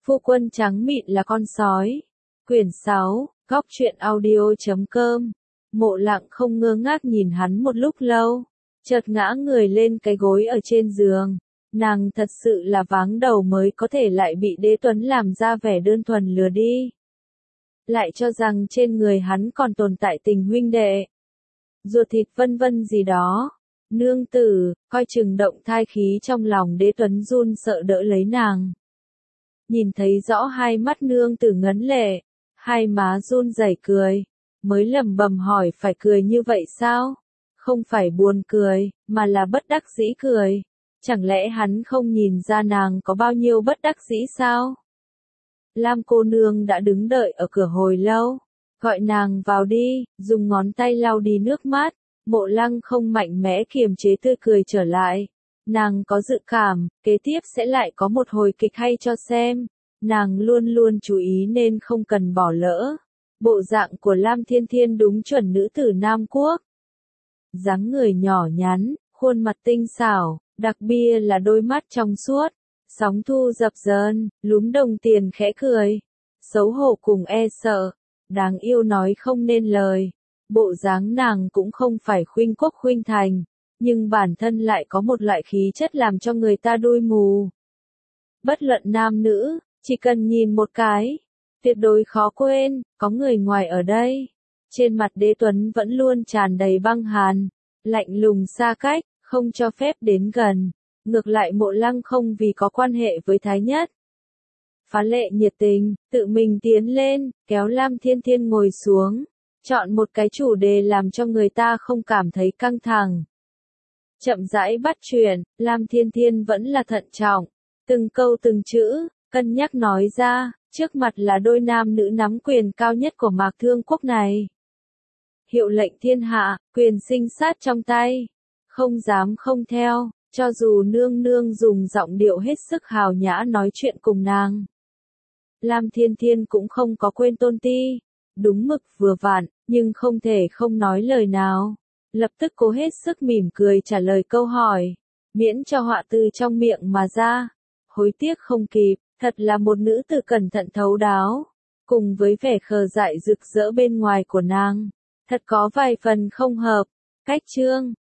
Phu quân trắng mịn là con sói. Quyển 6, Góc truyện audio.com. Mộ Lặng không ngơ ngác nhìn hắn một lúc lâu, chợt ngã người lên cái gối ở trên giường. Nàng thật sự là váng đầu mới có thể lại bị Đế Tuấn làm ra vẻ đơn thuần lừa đi. Lại cho rằng trên người hắn còn tồn tại tình huynh đệ, ruột thịt vân vân gì đó. Nương tử, coi chừng động thai khí trong lòng Đế Tuấn run sợ đỡ lấy nàng. Nhìn thấy rõ hai mắt nương tử ngấn lệ, hai má run rẩy cười, mới lẩm bẩm hỏi phải cười như vậy sao? Không phải buồn cười, mà là bất đắc dĩ cười. Chẳng lẽ hắn không nhìn ra nàng có bao nhiêu bất đắc dĩ sao? Lam cô nương đã đứng đợi ở cửa hồi lâu, gọi nàng vào đi, dùng ngón tay lau đi nước mắt. Mộ Lăng không mạnh mẽ kiềm chế tươi cười trở lại. Nàng có dự cảm, kế tiếp sẽ lại có một hồi kịch hay cho xem. Nàng luôn luôn chú ý nên không cần bỏ lỡ. Bộ dạng của Lam Thiên Thiên đúng chuẩn nữ tử Nam Quốc. Dáng người nhỏ nhắn, khuôn mặt tinh xảo, đặc biệt là đôi mắt trong suốt. Sóng thu dập dờn, lúm đồng tiền khẽ cười. Xấu hổ cùng e sợ, đáng yêu nói không nên lời. Bộ dáng nàng cũng không phải khuynh quốc khuynh thành, nhưng bản thân lại có một loại khí chất làm cho người ta đuôi mù. Bất luận nam nữ, chỉ cần nhìn một cái, tuyệt đối khó quên, có người ngoài ở đây. Trên mặt Đế Tuấn vẫn luôn tràn đầy băng hàn, lạnh lùng xa cách, không cho phép đến gần. Ngược lại Mộ Lăng không vì có quan hệ với Thái Nhất. Phá lệ nhiệt tình, tự mình tiến lên, kéo Lam Thiên Thiên ngồi xuống. Chọn một cái chủ đề làm cho người ta không cảm thấy căng thẳng. Chậm rãi bắt chuyện, Lam Thiên Thiên vẫn là thận trọng. Từng câu từng chữ, cân nhắc nói ra, trước mặt là đôi nam nữ nắm quyền cao nhất của Mạc Thương Quốc này. Hiệu lệnh thiên hạ, quyền sinh sát trong tay. Không dám không theo, cho dù nương nương dùng giọng điệu hết sức hào nhã nói chuyện cùng nàng. Lam Thiên Thiên cũng không có quên tôn ti. Đúng mực vừa vặn, nhưng không thể không nói lời nào. Lập tức cố hết sức mỉm cười trả lời câu hỏi, miễn cho họa từ trong miệng mà ra. Hối tiếc không kịp, thật là một nữ tử cẩn thận thấu đáo. Cùng với vẻ khờ dại rực rỡ bên ngoài của nàng, thật có vài phần không hợp. Cách chương